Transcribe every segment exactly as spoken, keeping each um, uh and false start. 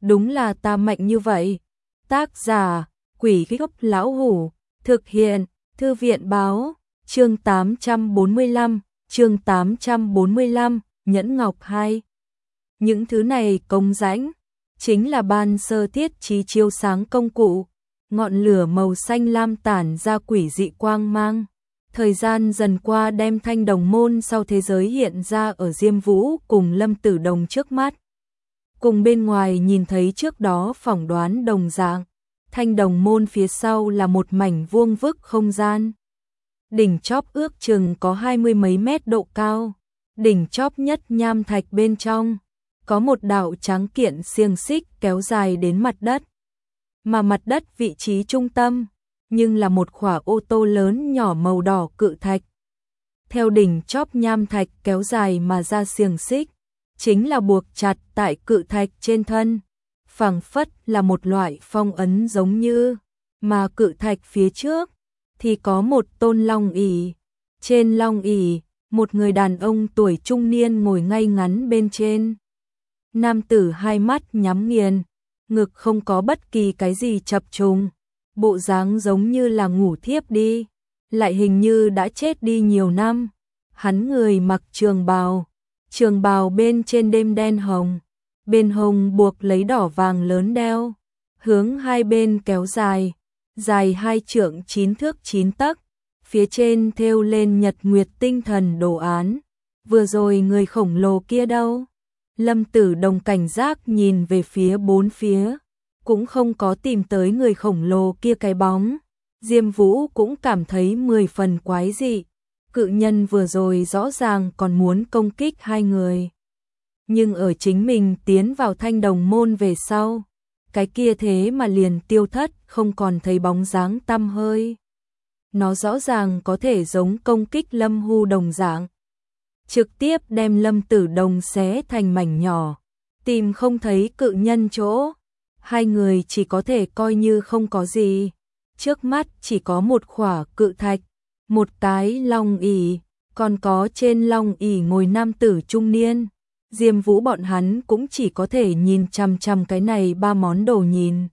đúng là ta mạnh như vậy. Tác giả, Quỷ Gốc Lão Hủ, thực hiện, Thư viện báo, chương tám trăm bốn mươi lăm, chương tám trăm bốn mươi lăm, Nhẫn Ngọc hai. Những thứ này công rãnh, chính là ban sơ thiết trí chiếu sáng công cụ, ngọn lửa màu xanh lam tản ra quỷ dị quang mang. Thời gian dần qua đem Thanh Đồng Môn sau thế giới hiện ra ở Diêm Vũ cùng Lâm Tử Đồng trước mắt. Cùng bên ngoài nhìn thấy trước đó phỏng đoán đồng dạng, Thanh Đồng Môn phía sau là một mảnh vuông vức không gian. Đỉnh chóp ước chừng có hai mươi mấy mét độ cao, đỉnh chóp nhất nham thạch bên trong, có một đạo trắng kiện xiềng xích kéo dài đến mặt đất. Mà mặt đất vị trí trung tâm, nhưng là một khỏa ô tô lớn nhỏ màu đỏ cự thạch. Theo đỉnh chóp nham thạch kéo dài mà ra xiềng xích, chính là buộc chặt tại cự thạch trên thân, phảng phất là một loại phong ấn giống như, mà cự thạch phía trước thì có một tôn long ỷ. Trên long ỷ, một người đàn ông tuổi trung niên ngồi ngay ngắn bên trên. Nam tử hai mắt nhắm nghiền, ngực không có bất kỳ cái gì chập trùng, bộ dáng giống như là ngủ thiếp đi, lại hình như đã chết đi nhiều năm. Hắn người mặc trường bào, trường bào bên trên đêm đen hồng, bên hông buộc lấy đỏ vàng lớn đeo, hướng hai bên kéo dài, dài hai trượng chín thước chín tấc, phía trên thêu lên nhật nguyệt tinh thần đồ án. Vừa rồi người khổng lồ kia đâu? Lâm Tử Đồng cảnh giác nhìn về phía bốn phía, cũng không có tìm tới người khổng lồ kia cái bóng. Diêm Vũ cũng cảm thấy mười phần quái dị, cự nhân vừa rồi rõ ràng còn muốn công kích hai người. Nhưng ở chính mình tiến vào Thanh Đồng Môn về sau, cái kia thế mà liền tiêu thất, không còn thấy bóng dáng tăm hơi. Nó rõ ràng có thể giống công kích Lâm Hu đồng dạng, trực tiếp đem Lâm Tử Đồng xé thành mảnh nhỏ, tìm không thấy cự nhân chỗ. Hai người chỉ có thể coi như không có gì. Trước mắt chỉ có một khỏa cự thạch, một cái long ỷ, còn có trên long ỷ ngồi nam tử trung niên. Diêm Vũ bọn hắn cũng chỉ có thể nhìn chằm chằm cái này ba món đồ nhìn.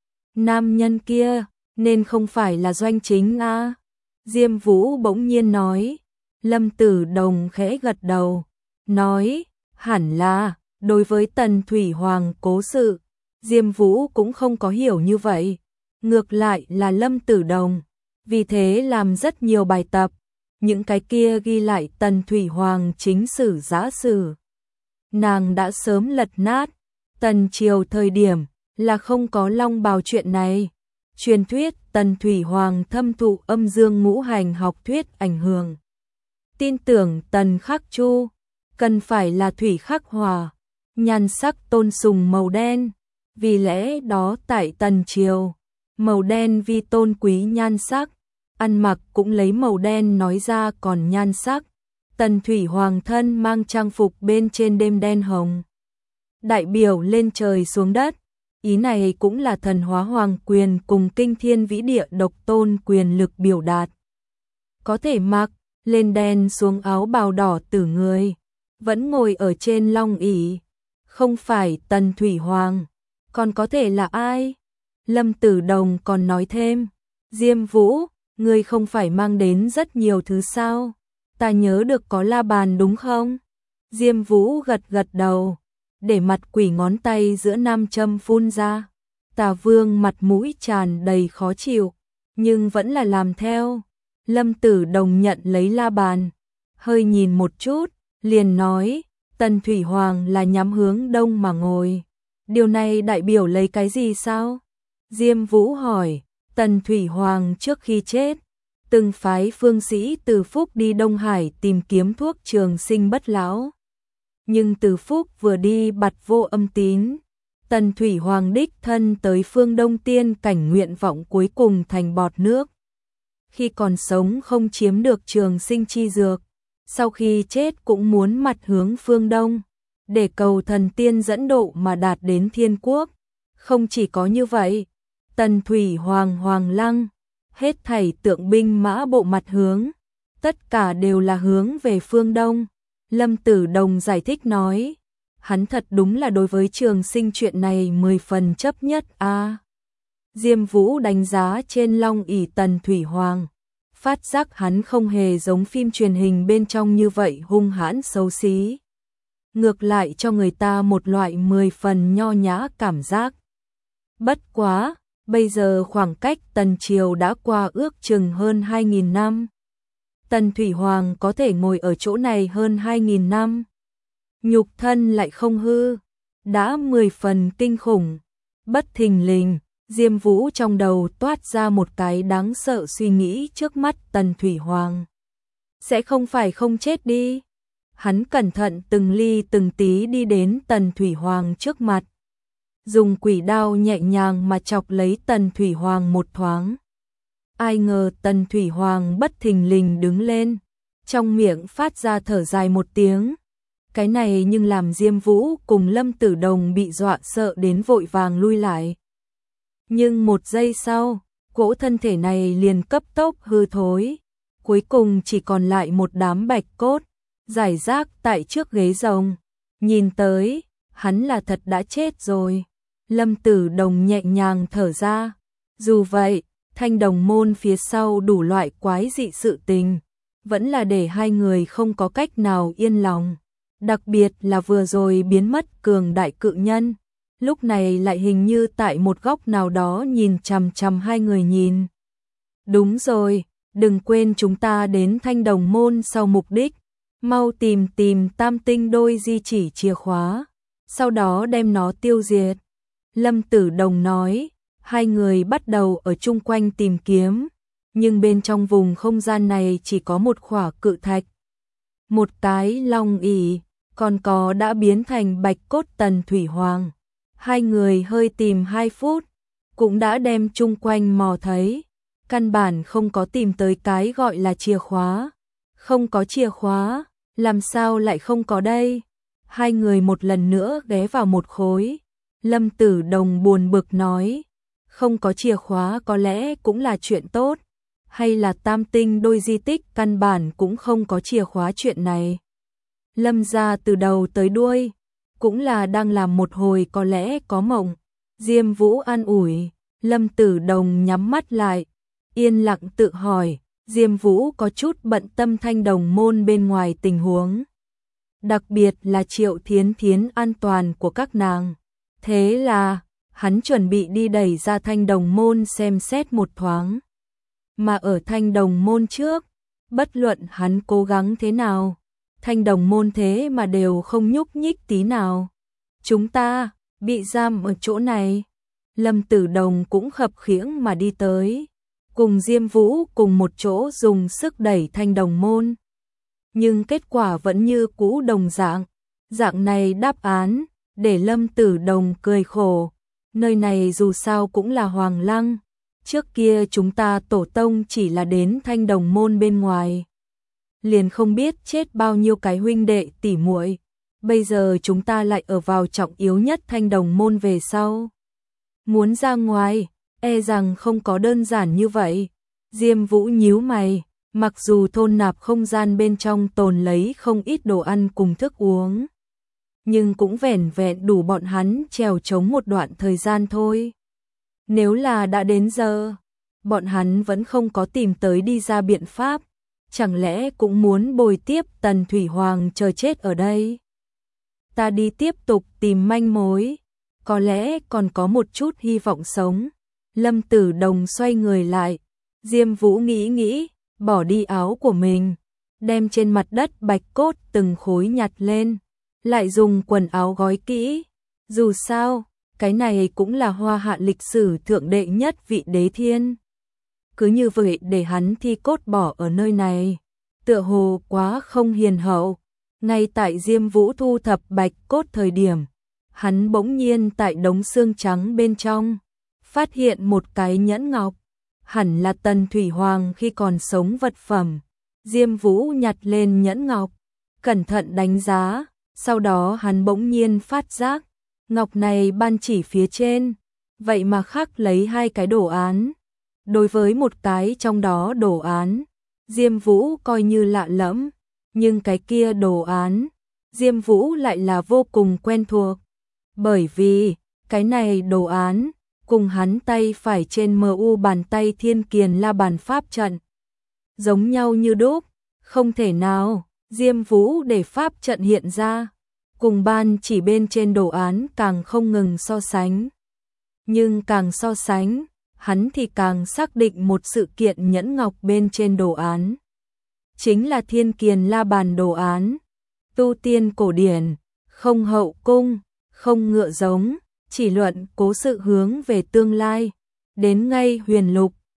Nam nhân kia, nên không phải là Doanh Chính a? Diêm Vũ bỗng nhiên nói. Lâm Tử Đồng khẽ gật đầu, nói, hẳn là, đối với Tần Thủy Hoàng cố sự, Diêm Vũ cũng không có hiểu như vậy. Ngược lại là Lâm Tử Đồng, vì thế làm rất nhiều bài tập, những cái kia ghi lại Tần Thủy Hoàng chính sử giã sử. Nàng đã sớm lật nát, Tần Triều thời điểm là không có long bào chuyện này. Truyền thuyết Tần Thủy Hoàng thâm thụ âm dương ngũ hành học thuyết ảnh hưởng. Tin tưởng Tần Khắc Chu cần phải là thủy khắc hỏa, nhan sắc tôn sùng màu đen, vì lẽ đó tại Tần Triều, màu đen vi tôn quý nhan sắc, ăn mặc cũng lấy màu đen nói ra còn nhan sắc. Tần Thủy Hoàng thân mang trang phục bên trên đêm đen hồng, đại biểu lên trời xuống đất, ý này cũng là thần hóa hoàng quyền cùng kinh thiên vĩ địa độc tôn quyền lực biểu đạt. Có thể mặc lên đen xuống áo bào đỏ tử người, vẫn ngồi ở trên long ỷ, không phải Tần Thủy Hoàng, còn có thể là ai? Lâm Tử Đồng còn nói thêm, Diêm Vũ, ngươi không phải mang đến rất nhiều thứ sao? Ta nhớ được có la bàn đúng không? Diêm Vũ gật gật đầu, để mặt quỷ ngón tay giữa nam châm phun ra. Tà Vương mặt mũi tràn đầy khó chịu, nhưng vẫn là làm theo. Lâm Tử Đồng nhận lấy la bàn, hơi nhìn một chút, liền nói, Tần Thủy Hoàng là nhắm hướng đông mà ngồi. Điều này đại biểu lấy cái gì sao? Diêm Vũ hỏi. Tần Thủy Hoàng trước khi chết, từng phái phương sĩ Từ Phúc đi Đông Hải tìm kiếm thuốc trường sinh bất lão. Nhưng Từ Phúc vừa đi bặt vô âm tín, Tần Thủy Hoàng đích thân tới phương Đông tiên cảnh, nguyện vọng cuối cùng thành bọt nước. Khi còn sống không chiếm được trường sinh chi dược, sau khi chết cũng muốn mặt hướng phương Đông, để cầu thần tiên dẫn độ mà đạt đến thiên quốc. Không chỉ có như vậy, Tần Thủy Hoàng Hoàng Lăng, hết thảy tượng binh mã bộ mặt hướng, tất cả đều là hướng về phương Đông. Lâm Tử Đồng giải thích nói, hắn thật đúng là đối với Trường Sinh chuyện này mười phần chấp nhất a. À, Diêm Vũ đánh giá trên long ỷ Tần Thủy Hoàng, phát giác hắn không hề giống phim truyền hình bên trong như vậy hung hãn xấu xí. Ngược lại cho người ta một loại mười phần nho nhã cảm giác. Bất quá, bây giờ khoảng cách Tần Triều đã qua ước chừng hơn hai nghìn năm. Tần Thủy Hoàng có thể ngồi ở chỗ này hơn hai nghìn năm. Nhục thân lại không hư, đã mười phần kinh khủng. Bất thình lình, Diêm Vũ trong đầu toát ra một cái đáng sợ suy nghĩ trước mắt Tần Thủy Hoàng. Sẽ không phải không chết đi. Hắn cẩn thận từng ly từng tí đi đến Tần Thủy Hoàng trước mặt. Dùng quỷ đao nhẹ nhàng mà chọc lấy Tần Thủy Hoàng một thoáng. Ai ngờ Tần Thủy Hoàng bất thình lình đứng lên, trong miệng phát ra thở dài một tiếng. Cái này nhưng làm Diêm Vũ cùng Lâm Tử Đồng bị dọa sợ đến vội vàng lui lại. Nhưng một giây sau, cỗ thân thể này liền cấp tốc hư thối. Cuối cùng chỉ còn lại một đám bạch cốt, rải rác tại trước ghế rồng. Nhìn tới, hắn là thật đã chết rồi. Lâm Tử Đồng nhẹ nhàng thở ra. Dù vậy, Thanh Đồng môn phía sau đủ loại quái dị sự tình, vẫn là để hai người không có cách nào yên lòng. Đặc biệt là vừa rồi biến mất cường đại cự nhân, lúc này lại hình như tại một góc nào đó nhìn chằm chằm hai người nhìn. Đúng rồi, đừng quên chúng ta đến Thanh Đồng môn sau mục đích, mau tìm tìm tam tinh đôi di chỉ chìa khóa, sau đó đem nó tiêu diệt. Lâm Tử Đồng nói, hai người bắt đầu ở chung quanh tìm kiếm, nhưng bên trong vùng không gian này chỉ có một khỏa cự thạch, một cái long ỷ, còn có đã biến thành bạch cốt Tần Thủy Hoàng. Hai người hơi tìm hai phút, cũng đã đem chung quanh mò thấy, căn bản không có tìm tới cái gọi là chìa khóa. Không có chìa khóa, làm sao lại không có đây? Hai người một lần nữa ghé vào một khối. Lâm Tử Đồng buồn bực nói, không có chìa khóa có lẽ cũng là chuyện tốt, hay là tam tinh đôi di tích căn bản cũng không có chìa khóa chuyện này. Lâm gia từ đầu tới đuôi, cũng là đang làm một hồi có lẽ có mộng. Diêm Vũ an ủi, Lâm Tử Đồng nhắm mắt lại, yên lặng tự hỏi. Diêm Vũ có chút bận tâm Thanh Đồng môn bên ngoài tình huống, đặc biệt là Triệu Thiến Thiến an toàn của các nàng. Thế là, hắn chuẩn bị đi đẩy ra Thanh Đồng môn xem xét một thoáng. Mà ở Thanh Đồng môn trước, bất luận hắn cố gắng thế nào, Thanh Đồng môn thế mà đều không nhúc nhích tí nào. Chúng ta, bị giam ở chỗ này. Lâm Tử Đồng cũng khập khiễng mà đi tới, cùng Diêm Vũ cùng một chỗ dùng sức đẩy Thanh Đồng môn. Nhưng kết quả vẫn như cũ đồng dạng. Dạng này đáp án, để Lâm Tử Đồng cười khổ. Nơi này dù sao cũng là Hoàng Lăng. Trước kia chúng ta tổ tông chỉ là đến Thanh Đồng môn bên ngoài, liền không biết chết bao nhiêu cái huynh đệ tỉ muội. Bây giờ chúng ta lại ở vào trọng yếu nhất Thanh Đồng môn về sau. Muốn ra ngoài, e rằng không có đơn giản như vậy. Diêm Vũ nhíu mày, mặc dù thôn nạp không gian bên trong tồn lấy không ít đồ ăn cùng thức uống, nhưng cũng vẻn vẹn đủ bọn hắn trèo chống một đoạn thời gian thôi. Nếu là đã đến giờ, bọn hắn vẫn không có tìm tới đi ra biện pháp, chẳng lẽ cũng muốn bồi tiếp Tần Thủy Hoàng chờ chết ở đây? Ta đi tiếp tục tìm manh mối, có lẽ còn có một chút hy vọng sống. Lâm Tử Đồng xoay người lại, Diêm Vũ nghĩ nghĩ, bỏ đi áo của mình, đem trên mặt đất bạch cốt từng khối nhặt lên, lại dùng quần áo gói kỹ. Dù sao, cái này cũng là Hoa Hạ lịch sử thượng đệ nhất vị đế thiên. Cứ như vậy để hắn thi cốt bỏ ở nơi này, tựa hồ quá không hiền hậu. Ngay tại Diêm Vũ thu thập bạch cốt thời điểm, hắn bỗng nhiên tại đống xương trắng bên trong phát hiện một cái nhẫn ngọc, hẳn là Tần Thủy Hoàng khi còn sống vật phẩm. Diêm Vũ nhặt lên nhẫn ngọc, cẩn thận đánh giá, sau đó hắn bỗng nhiên phát giác, ngọc này ban chỉ phía trên, vậy mà khắc lấy hai cái đồ án. Đối với một cái trong đó đồ án, Diêm Vũ coi như lạ lẫm, nhưng cái kia đồ án Diêm Vũ lại là vô cùng quen thuộc. Bởi vì, cái này đồ án, cùng hắn tay phải trên em u bàn tay Thiên Kiền La Bàn pháp trận. Giống nhau như đúc, không thể nào, Diêm Vũ để pháp trận hiện ra, cùng ban chỉ bên trên đồ án càng không ngừng so sánh. Nhưng càng so sánh, hắn thì càng xác định một sự kiện nhẫn ngọc bên trên đồ án. Chính là Thiên Kiền La Bàn đồ án, tu tiên cổ điển, không hậu cung, không ngựa giống, chỉ luận cố sự hướng về tương lai, đến ngay huyền lục,